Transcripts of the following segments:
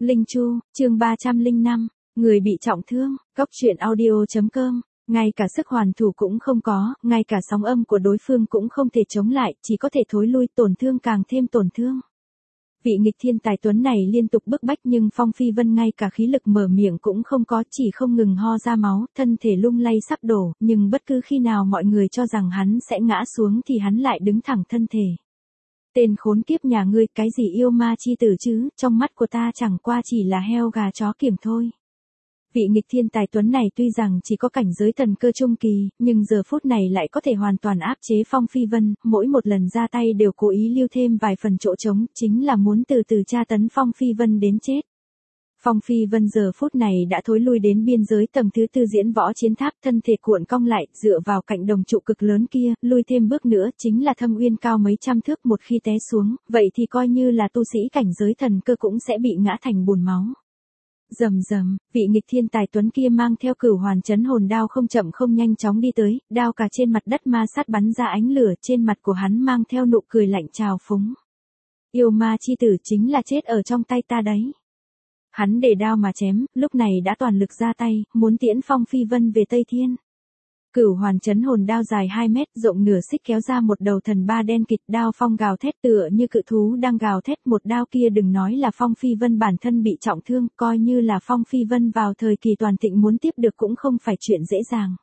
Linh Chu, chương 305, người bị trọng thương, góc truyện audio.com, ngay cả sức hoàn thủ cũng không có, ngay cả sóng âm của đối phương cũng không thể chống lại, chỉ có thể thối lui, tổn thương càng thêm tổn thương. Vị nghịch thiên tài tuấn này liên tục bức bách nhưng Phong Phi Vân ngay cả khí lực mở miệng cũng không có, chỉ không ngừng ho ra máu, thân thể lung lay sắp đổ, nhưng bất cứ khi nào mọi người cho rằng hắn sẽ ngã xuống thì hắn lại đứng thẳng thân thể. Tên khốn kiếp nhà ngươi, cái gì yêu ma chi tử chứ, trong mắt của ta chẳng qua chỉ là heo gà chó kiểm thôi. Vị nghịch thiên tài tuấn này tuy rằng chỉ có cảnh giới thần cơ trung kỳ, nhưng giờ phút này lại có thể hoàn toàn áp chế Phong Phi Vân, mỗi một lần ra tay đều cố ý lưu thêm vài phần chỗ trống, chính là muốn từ từ tra tấn Phong Phi Vân đến chết. Phong Phi Vân giờ phút này đã thối lui đến biên giới tầng thứ 4 diễn võ chiến tháp, thân thể cuộn cong lại, dựa vào cạnh đồng trụ cực lớn kia, lui thêm bước nữa chính là thâm uyên cao mấy trăm thước, một khi té xuống, vậy thì coi như là tu sĩ cảnh giới thần cơ cũng sẽ bị ngã thành bùn máu. Rầm rầm, vị nghịch thiên tài tuấn kia mang theo Cửu Hoàn Chấn Hồn đao không chậm không nhanh chóng đi tới, đao cả trên mặt đất ma sát bắn ra ánh lửa, trên mặt của hắn mang theo nụ cười lạnh trào phúng. Yêu ma chi tử chính là chết ở trong tay ta đấy. Hắn để đao mà chém, lúc này đã toàn lực ra tay, muốn tiễn Phong Phi Vân về Tây Thiên. Cửu Hoàn Chấn Hồn đao dài 2 mét, rộng nửa xích kéo ra một đầu thần ba đen kịt, đao phong gào thét tựa như cự thú đang gào thét, một đao kia đừng nói là Phong Phi Vân bản thân bị trọng thương, coi như là Phong Phi Vân vào thời kỳ toàn thịnh muốn tiếp được cũng không phải chuyện dễ dàng.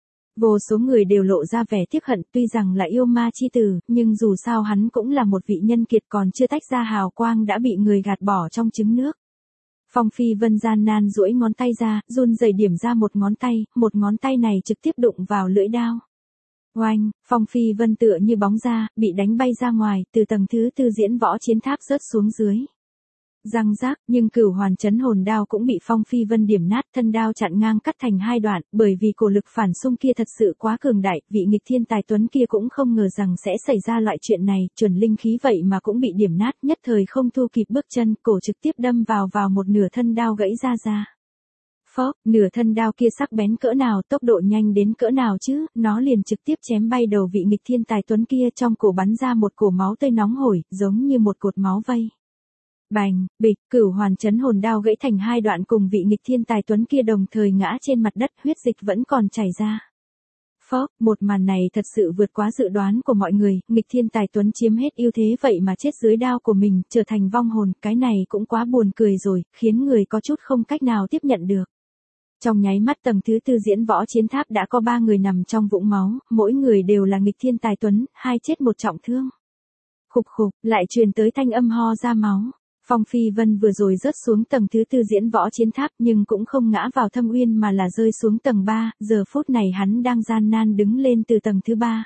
Vô số người đều lộ ra vẻ tiếc hận, tuy rằng là yêu ma chi tử, nhưng dù sao hắn cũng là một vị nhân kiệt còn chưa tách ra hào quang đã bị người gạt bỏ trong trứng nước. Phong Phi Vân gian nan duỗi ngón tay ra, run rẩy điểm ra một ngón tay này trực tiếp đụng vào lưỡi đao. Oanh, Phong Phi Vân tựa như bóng ra, bị đánh bay ra ngoài, từ tầng thứ 4 diễn võ chiến tháp rớt xuống dưới. Răng rác, nhưng Cửu Hoàn Chấn Hồn đao cũng bị Phong Phi Vân điểm nát, thân đao chặn ngang cắt thành 2 đoạn, bởi vì cổ lực phản xung kia thật sự quá cường đại, vị nghịch thiên tài tuấn kia cũng không ngờ rằng sẽ xảy ra loại chuyện này, chuẩn linh khí vậy mà cũng bị điểm nát, nhất thời không thu kịp bước chân, cổ trực tiếp đâm vào một nửa thân đao gãy ra. Phốc, nửa thân đao kia sắc bén cỡ nào, tốc độ nhanh đến cỡ nào chứ, nó liền trực tiếp chém bay đầu vị nghịch thiên tài tuấn kia, trong cổ bắn ra một cổ máu tươi nóng hổi, giống như một cột máu vây. Bành, bịch, Cửu Hoàn Chấn Hồn đao gãy thành 2 đoạn, cùng vị nghịch thiên tài tuấn kia đồng thời ngã trên mặt đất, huyết dịch vẫn còn chảy ra. Phốc, một màn này thật sự vượt quá dự đoán của mọi người, nghịch thiên tài tuấn chiếm hết ưu thế vậy mà chết dưới đao của mình, trở thành vong hồn, cái này cũng quá buồn cười rồi, khiến người có chút không cách nào tiếp nhận được. Trong nháy mắt tầng thứ 4 diễn võ chiến tháp đã có 3 người nằm trong vũng máu, mỗi người đều là nghịch thiên tài tuấn, 2 chết 1 trọng thương. Khục khục, lại truyền tới thanh âm ho ra máu. Phong Phi Vân vừa rồi rớt xuống tầng thứ 4 diễn võ chiến tháp nhưng cũng không ngã vào thâm uyên mà là rơi xuống tầng 3, giờ phút này hắn đang gian nan đứng lên từ tầng thứ 3.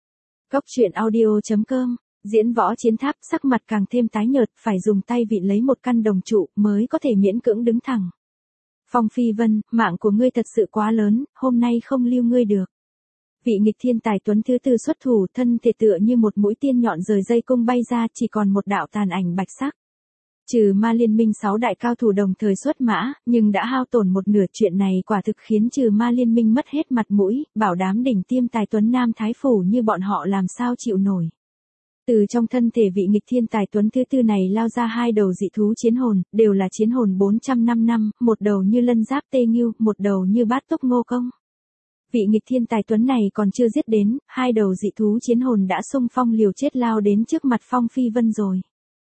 Góc truyện audio.com, diễn võ chiến tháp, sắc mặt càng thêm tái nhợt, phải dùng tay vịn lấy một căn đồng trụ mới có thể miễn cưỡng đứng thẳng. Phong Phi Vân, mạng của ngươi thật sự quá lớn, hôm nay không lưu ngươi được. Vị nghịch thiên tài tuấn thứ 4 xuất thủ, thân thể tựa như một mũi tiên nhọn rời dây cung bay ra, chỉ còn một đạo tàn ảnh bạch sắc. Trừ ma liên minh 6 đại cao thủ đồng thời xuất mã, nhưng đã hao tổn một nửa, chuyện này quả thực khiến trừ ma liên minh mất hết mặt mũi, bảo đám đỉnh tiêm tài tuấn nam thái phủ như bọn họ làm sao chịu nổi. Từ trong thân thể vị nghịch thiên tài tuấn thứ 4 này lao ra 2 đầu dị thú chiến hồn, đều là chiến hồn 405 năm, một đầu như lân giáp tê nghiêu, một đầu như bát túc ngô công. Vị nghịch thiên tài tuấn này còn chưa giết đến, 2 đầu dị thú chiến hồn đã xung phong liều chết lao đến trước mặt Phong Phi Vân rồi.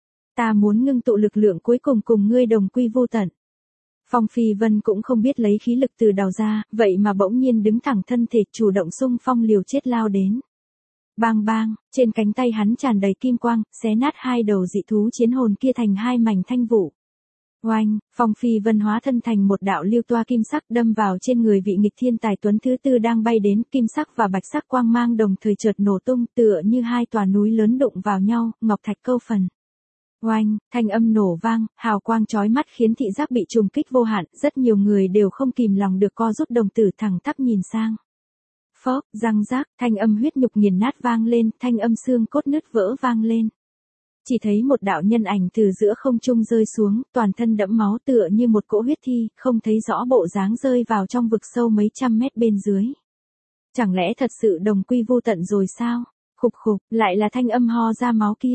Ta muốn ngưng tụ lực lượng cuối cùng cùng ngươi đồng quy vô tận. Phong Phi Vân cũng không biết lấy khí lực từ đào ra, vậy mà bỗng nhiên đứng thẳng thân thể, chủ động xung phong liều chết lao đến. Bang bang, trên cánh tay hắn tràn đầy kim quang, xé nát 2 đầu dị thú chiến hồn kia thành 2 mảnh thanh vụ. Oanh, Phong Phi Vân hóa thân thành một đạo lưu toa kim sắc đâm vào trên người vị nghịch thiên tài tuấn thứ 4 đang bay đến, kim sắc và bạch sắc quang mang đồng thời chợt nổ tung, tựa như 2 tòa núi lớn đụng vào nhau, ngọc thạch câu phần. Oanh, thanh âm nổ vang, hào quang chói mắt khiến thị giác bị trùng kích vô hạn, rất nhiều người đều không kìm lòng được co rút đồng tử thẳng tắp nhìn sang. Phốc, răng rác, thanh âm huyết nhục nghiền nát vang lên, thanh âm xương cốt nứt vỡ vang lên. Chỉ thấy một đạo nhân ảnh từ giữa không trung rơi xuống, toàn thân đẫm máu tựa như một cỗ huyết thi, không thấy rõ bộ dáng, rơi vào trong vực sâu mấy trăm mét bên dưới. Chẳng lẽ thật sự đồng quy vô tận rồi sao? Khục khục, lại là thanh âm ho ra máu kia.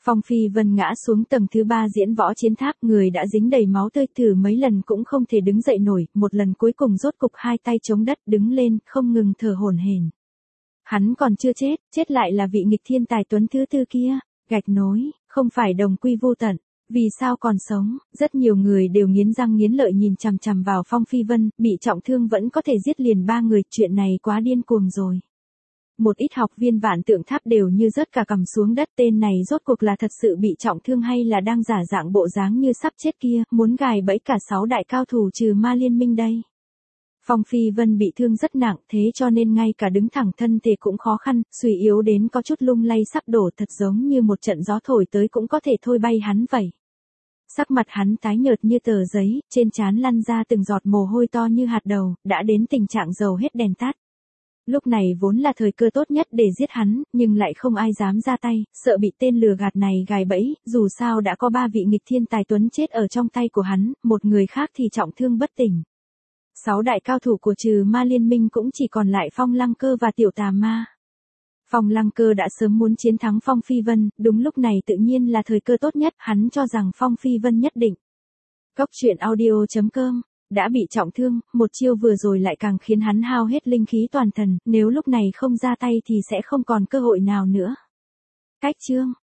Phong Phi Vân ngã xuống tầng thứ 3 diễn võ chiến tháp, người đã dính đầy máu tươi, thử mấy lần cũng không thể đứng dậy nổi, một lần cuối cùng rốt cục hai tay chống đất đứng lên, không ngừng thở hổn hển. Hắn còn chưa chết, chết lại là vị nghịch thiên tài tuấn thứ tư kia, gạch nối, không phải đồng quy vô tận. Vì sao còn sống? Rất nhiều người đều nghiến răng nghiến lợi nhìn chằm chằm vào Phong Phi Vân, bị trọng thương vẫn có thể giết liền 3 người, chuyện này quá điên cuồng rồi. Một ít học viên Vạn Tượng Tháp đều như rớt cả cằm xuống đất, tên này rốt cuộc là thật sự bị trọng thương hay là đang giả dạng bộ dáng như sắp chết kia, muốn gài bẫy cả 6 đại cao thủ trừ ma liên minh đây. Phong Phi Vân bị thương rất nặng, thế cho nên ngay cả đứng thẳng thân thể cũng khó khăn, suy yếu đến có chút lung lay sắp đổ, thật giống như một trận gió thổi tới cũng có thể thôi bay hắn vậy. Sắc mặt hắn tái nhợt như tờ giấy, trên trán lăn ra từng giọt mồ hôi to như hạt đậu, đã đến tình trạng dầu hết đèn tắt. Lúc này vốn là thời cơ tốt nhất để giết hắn, nhưng lại không ai dám ra tay, sợ bị tên lừa gạt này gài bẫy, dù sao đã có 3 vị nghịch thiên tài tuấn chết ở trong tay của hắn, một người khác thì trọng thương bất tỉnh. 6 đại cao thủ của trừ ma liên minh cũng chỉ còn lại Phong Lăng Cơ và Tiểu Tà Ma. Phong Lăng Cơ đã sớm muốn chiến thắng Phong Phi Vân, đúng lúc này tự nhiên là thời cơ tốt nhất, hắn cho rằng Phong Phi Vân nhất định. Cốc truyện audio.com, đã bị trọng thương, một chiêu vừa rồi lại càng khiến hắn hao hết linh khí toàn thân, nếu lúc này không ra tay thì sẽ không còn cơ hội nào nữa. Cách chương